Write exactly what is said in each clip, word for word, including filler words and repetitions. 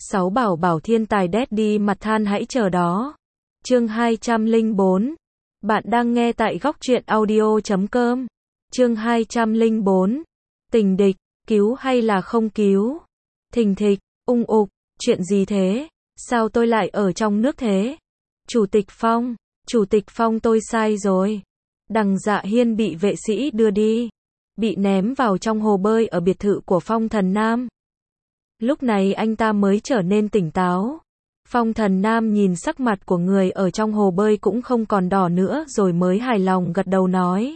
Sáu bảo bảo thiên tài Daddy mặt than hãy chờ đó. Chương hai trăm lẻ bốn. Bạn đang nghe tại góc truyện audio chấm com. Chương hai trăm lẻ bốn. Tình địch, cứu hay là không cứu? Thình thịch, ung ục, chuyện gì thế? Sao tôi lại ở trong nước thế? Chủ tịch Phong, Chủ tịch Phong tôi sai rồi. Đằng Dạ Hiên bị vệ sĩ đưa đi, bị ném vào trong hồ bơi ở biệt thự của Phong Thần Nam. Lúc này anh ta mới trở nên tỉnh táo. Phong Thần Nam nhìn sắc mặt của người ở trong hồ bơi cũng không còn đỏ nữa rồi mới hài lòng gật đầu nói.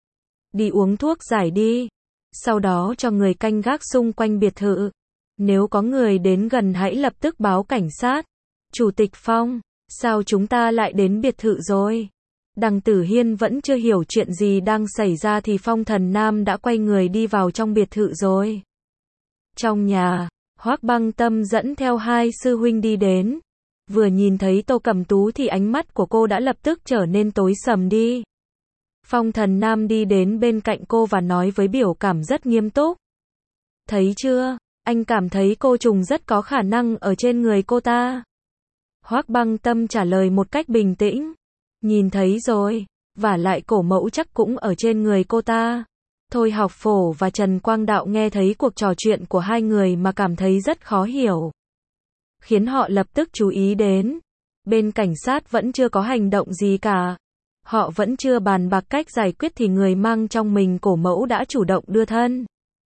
Đi uống thuốc giải đi. Sau đó cho người canh gác xung quanh biệt thự. Nếu có người đến gần hãy lập tức báo cảnh sát. Chủ tịch Phong, sao chúng ta lại đến biệt thự rồi? Đằng Tử Hiên vẫn chưa hiểu chuyện gì đang xảy ra thì Phong Thần Nam đã quay người đi vào trong biệt thự rồi. Trong nhà, Hoắc Băng Tâm dẫn theo hai sư huynh đi đến. Vừa nhìn thấy Tô Cẩm Tú thì ánh mắt của cô đã lập tức trở nên tối sầm đi. Phong Thần Nam đi đến bên cạnh cô và nói với biểu cảm rất nghiêm túc. Thấy chưa, anh cảm thấy cô trùng rất có khả năng ở trên người cô ta. Hoắc Băng Tâm trả lời một cách bình tĩnh. Nhìn thấy rồi, vả lại cổ mẫu chắc cũng ở trên người cô ta. Thôi Học Phổ và Trần Quang Đạo nghe thấy cuộc trò chuyện của hai người mà cảm thấy rất khó hiểu. Khiến họ lập tức chú ý đến. Bên cảnh sát vẫn chưa có hành động gì cả. Họ vẫn chưa bàn bạc cách giải quyết thì người mang trong mình cổ mẫu đã chủ động đưa thân.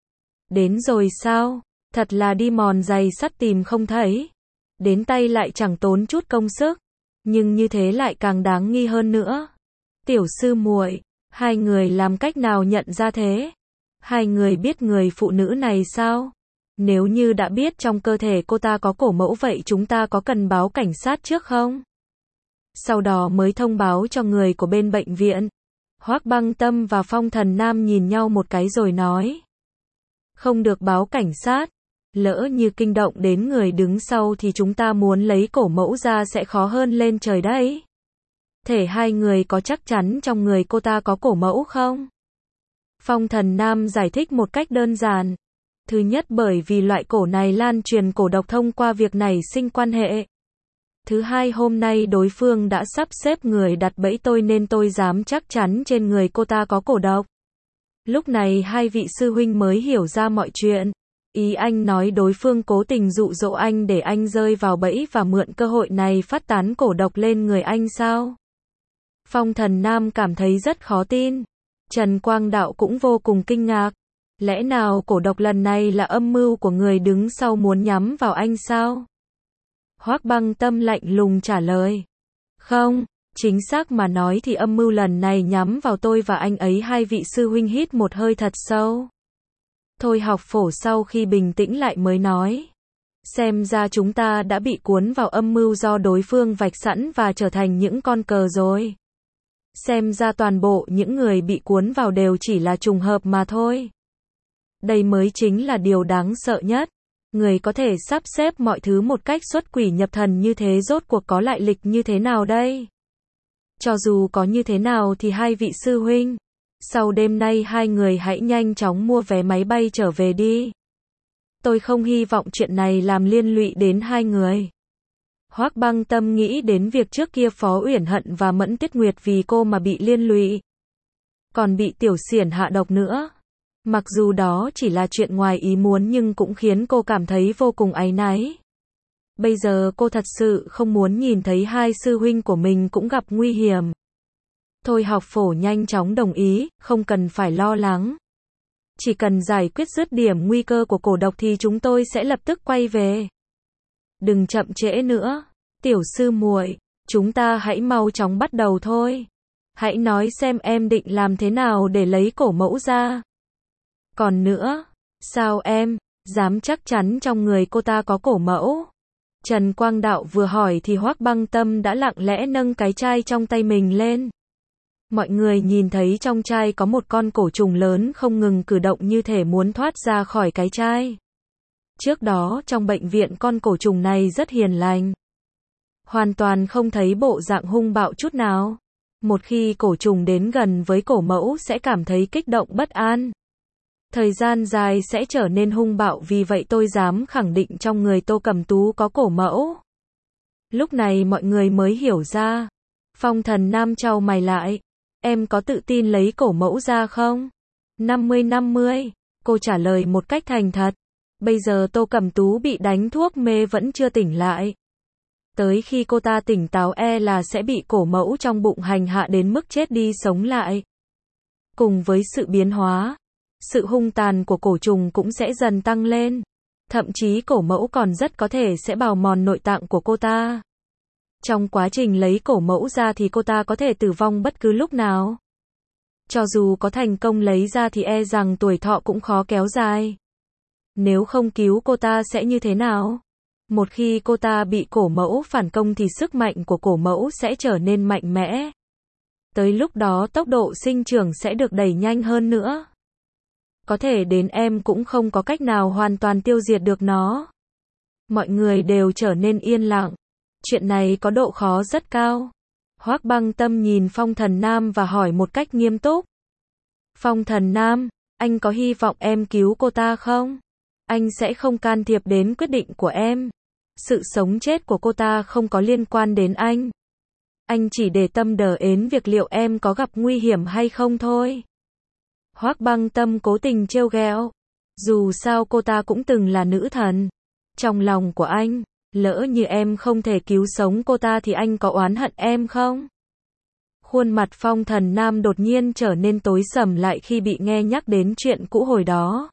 Đến rồi sao? Thật là đi mòn giày sắt tìm không thấy. Đến tay lại chẳng tốn chút công sức. Nhưng như thế lại càng đáng nghi hơn nữa. Tiểu sư muội, hai người làm cách nào nhận ra thế? Hai người biết người phụ nữ này sao? Nếu như đã biết trong cơ thể cô ta có cổ mẫu vậy chúng ta có cần báo cảnh sát trước không? Sau đó mới thông báo cho người của bên bệnh viện. Hoắc Băng Tâm và Phong Thần Nam nhìn nhau một cái rồi nói. Không được báo cảnh sát. Lỡ như kinh động đến người đứng sau thì chúng ta muốn lấy cổ mẫu ra sẽ khó hơn lên trời đấy. Thể hai người có chắc chắn trong người cô ta có cổ mẫu không? Phong Thần Nam giải thích một cách đơn giản. Thứ nhất bởi vì loại cổ này lan truyền cổ độc thông qua việc nảy sinh quan hệ. Thứ hai hôm nay đối phương đã sắp xếp người đặt bẫy tôi nên tôi dám chắc chắn trên người cô ta có cổ độc. Lúc này hai vị sư huynh mới hiểu ra mọi chuyện. Ý anh nói đối phương cố tình dụ dỗ anh để anh rơi vào bẫy và mượn cơ hội này phát tán cổ độc lên người anh sao? Phong Thần Nam cảm thấy rất khó tin. Trần Quang Đạo cũng vô cùng kinh ngạc. Lẽ nào cổ độc lần này là âm mưu của người đứng sau muốn nhắm vào anh sao? Hoắc Băng Tâm lạnh lùng trả lời. Không, chính xác mà nói thì âm mưu lần này nhắm vào tôi và anh ấy. Hai vị sư huynh hít một hơi thật sâu. Thôi Học Phổ sau khi bình tĩnh lại mới nói. Xem ra chúng ta đã bị cuốn vào âm mưu do đối phương vạch sẵn và trở thành những con cờ rồi. Xem ra toàn bộ những người bị cuốn vào đều chỉ là trùng hợp mà thôi. Đây mới chính là điều đáng sợ nhất. Người có thể sắp xếp mọi thứ một cách xuất quỷ nhập thần như thế rốt cuộc có lại lịch như thế nào đây? Cho dù có như thế nào thì hai vị sư huynh, sau đêm nay hai người hãy nhanh chóng mua vé máy bay trở về đi. Tôi không hy vọng chuyện này làm liên lụy đến hai người. Hoắc Băng Tâm nghĩ đến việc trước kia Phó Uyển Hận và Mẫn Tiết Nguyệt vì cô mà bị liên lụy. Còn bị Tiểu Xiển hạ độc nữa. Mặc dù đó chỉ là chuyện ngoài ý muốn nhưng cũng khiến cô cảm thấy vô cùng áy náy. Bây giờ cô thật sự không muốn nhìn thấy hai sư huynh của mình cũng gặp nguy hiểm. Thôi Học Phổ nhanh chóng đồng ý, không cần phải lo lắng. Chỉ cần giải quyết dứt điểm nguy cơ của cổ độc thì chúng tôi sẽ lập tức quay về. Đừng chậm trễ nữa, tiểu sư muội, chúng ta hãy mau chóng bắt đầu thôi. Hãy nói xem em định làm thế nào để lấy cổ mẫu ra. Còn nữa, sao em dám chắc chắn trong người cô ta có cổ mẫu? Trần Quang Đạo vừa hỏi thì Hoắc Băng Tâm đã lặng lẽ nâng cái chai trong tay mình lên. Mọi người nhìn thấy trong chai có một con cổ trùng lớn không ngừng cử động như thể muốn thoát ra khỏi cái chai. Trước đó trong bệnh viện con cổ trùng này rất hiền lành. Hoàn toàn không thấy bộ dạng hung bạo chút nào. Một khi cổ trùng đến gần với cổ mẫu sẽ cảm thấy kích động bất an. Thời gian dài sẽ trở nên hung bạo, vì vậy tôi dám khẳng định trong người Tô Cẩm Tú có cổ mẫu. Lúc này mọi người mới hiểu ra. Phong Thần Nam chau mày lại. Em có tự tin lấy cổ mẫu ra không? năm mươi năm mươi. Cô trả lời một cách thành thật. Bây giờ Tô Cẩm Tú bị đánh thuốc mê vẫn chưa tỉnh lại. Tới khi cô ta tỉnh táo e là sẽ bị cổ mẫu trong bụng hành hạ đến mức chết đi sống lại. Cùng với sự biến hóa, sự hung tàn của cổ trùng cũng sẽ dần tăng lên. Thậm chí cổ mẫu còn rất có thể sẽ bào mòn nội tạng của cô ta. Trong quá trình lấy cổ mẫu ra thì cô ta có thể tử vong bất cứ lúc nào. Cho dù có thành công lấy ra thì e rằng tuổi thọ cũng khó kéo dài. Nếu không cứu cô ta sẽ như thế nào? Một khi cô ta bị cổ mẫu phản công thì sức mạnh của cổ mẫu sẽ trở nên mạnh mẽ. Tới lúc đó tốc độ sinh trưởng sẽ được đẩy nhanh hơn nữa. Có thể đến em cũng không có cách nào hoàn toàn tiêu diệt được nó. Mọi người đều trở nên yên lặng. Chuyện này có độ khó rất cao. Hoắc Băng Tâm nhìn Phong Thần Nam và hỏi một cách nghiêm túc. Phong Thần Nam, anh có hy vọng em cứu cô ta không? Anh sẽ không can thiệp đến quyết định của em. Sự sống chết của cô ta không có liên quan đến anh. Anh chỉ để tâm đờ đến việc liệu em có gặp nguy hiểm hay không thôi. Hoắc Băng Tâm cố tình trêu ghẹo. Dù sao cô ta cũng từng là nữ thần. Trong lòng của anh, lỡ như em không thể cứu sống cô ta thì anh có oán hận em không? Khuôn mặt Phong Thần Nam đột nhiên trở nên tối sầm lại khi bị nghe nhắc đến chuyện cũ hồi đó.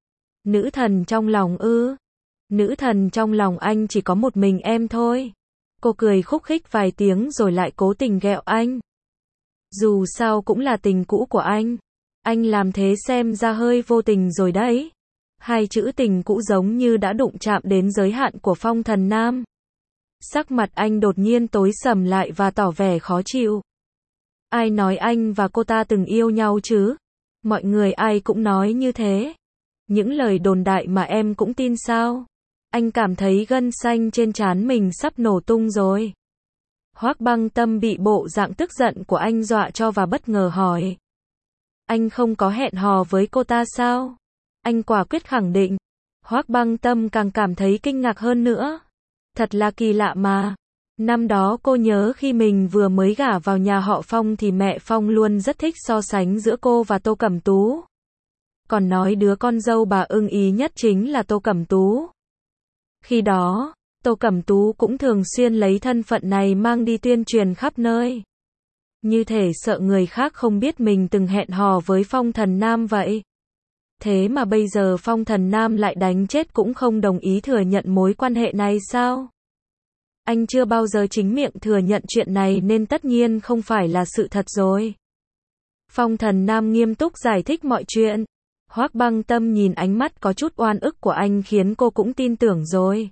Nữ thần trong lòng ư? Nữ thần trong lòng anh chỉ có một mình em thôi. Cô cười khúc khích vài tiếng rồi lại cố tình ghẹo anh. Dù sao cũng là tình cũ của anh. Anh làm thế xem ra hơi vô tình rồi đấy. Hai chữ tình cũ giống như đã đụng chạm đến giới hạn của Phong Thần Nam. Sắc mặt anh đột nhiên tối sầm lại và tỏ vẻ khó chịu. Ai nói anh và cô ta từng yêu nhau chứ? Mọi người ai cũng nói như thế. Những lời đồn đại mà em cũng tin sao? Anh cảm thấy gân xanh trên trán mình sắp nổ tung rồi. Hoắc Băng Tâm bị bộ dạng tức giận của anh dọa cho và bất ngờ hỏi. Anh không có hẹn hò với cô ta sao? Anh quả quyết khẳng định. Hoắc Băng Tâm càng cảm thấy kinh ngạc hơn nữa. Thật là kỳ lạ mà. Năm đó cô nhớ khi mình vừa mới gả vào nhà họ Phong thì mẹ Phong luôn rất thích so sánh giữa cô và Tô Cẩm Tú. Còn nói đứa con dâu bà ưng ý nhất chính là Tô Cẩm Tú. Khi đó, Tô Cẩm Tú cũng thường xuyên lấy thân phận này mang đi tuyên truyền khắp nơi. Như thể sợ người khác không biết mình từng hẹn hò với Phong Thần Nam vậy. Thế mà bây giờ Phong Thần Nam lại đánh chết cũng không đồng ý thừa nhận mối quan hệ này sao? Anh chưa bao giờ chính miệng thừa nhận chuyện này nên tất nhiên không phải là sự thật rồi. Phong Thần Nam nghiêm túc giải thích mọi chuyện. Hoắc Băng Tâm nhìn ánh mắt có chút oan ức của anh khiến cô cũng tin tưởng rồi.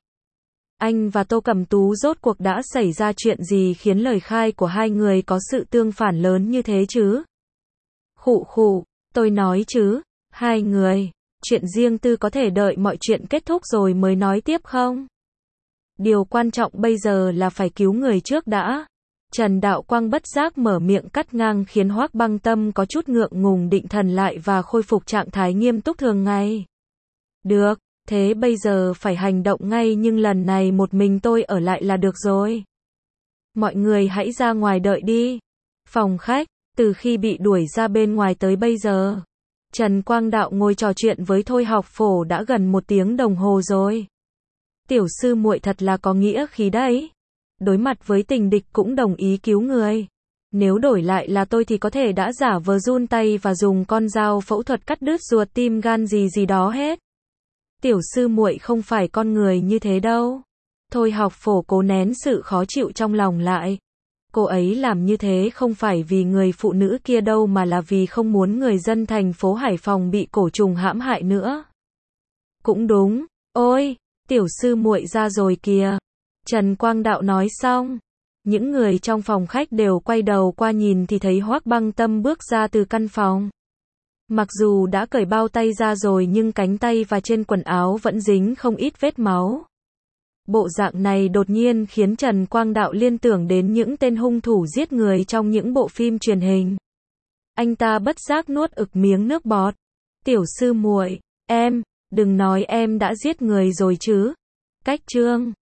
Anh và Tô Cẩm Tú rốt cuộc đã xảy ra chuyện gì khiến lời khai của hai người có sự tương phản lớn như thế chứ? Khụ khụ, tôi nói chứ, hai người, chuyện riêng tư có thể đợi mọi chuyện kết thúc rồi mới nói tiếp không? Điều quan trọng bây giờ là phải cứu người trước đã. Trần Đạo Quang bất giác mở miệng cắt ngang khiến Hoắc Băng Tâm có chút ngượng ngùng định thần lại và khôi phục trạng thái nghiêm túc thường ngày. Được, thế bây giờ phải hành động ngay nhưng lần này một mình tôi ở lại là được rồi. Mọi người hãy ra ngoài đợi đi. Phòng khách, từ khi bị đuổi ra bên ngoài tới bây giờ, Trần Quang Đạo ngồi trò chuyện với Thôi Học Phổ đã gần một tiếng đồng hồ rồi. Tiểu sư muội thật là có nghĩa khí đấy. Đối mặt với tình địch cũng đồng ý cứu người. Nếu đổi lại là tôi thì có thể đã giả vờ run tay và dùng con dao phẫu thuật cắt đứt ruột tim gan gì gì đó hết. Tiểu sư muội không phải con người như thế đâu. Thôi Học Phổ cố nén sự khó chịu trong lòng lại. Cô ấy làm như thế không phải vì người phụ nữ kia đâu mà là vì không muốn người dân thành phố Hải Phòng bị cổ trùng hãm hại nữa. Cũng đúng. Ôi, tiểu sư muội ra rồi kìa. Trần Quang Đạo nói xong. Những người trong phòng khách đều quay đầu qua nhìn thì thấy Hoắc Băng Tâm bước ra từ căn phòng. Mặc dù đã cởi bao tay ra rồi nhưng cánh tay và trên quần áo vẫn dính không ít vết máu. Bộ dạng này đột nhiên khiến Trần Quang Đạo liên tưởng đến những tên hung thủ giết người trong những bộ phim truyền hình. Anh ta bất giác nuốt ực miếng nước bọt. Tiểu sư muội, em, đừng nói em đã giết người rồi chứ. Cách chương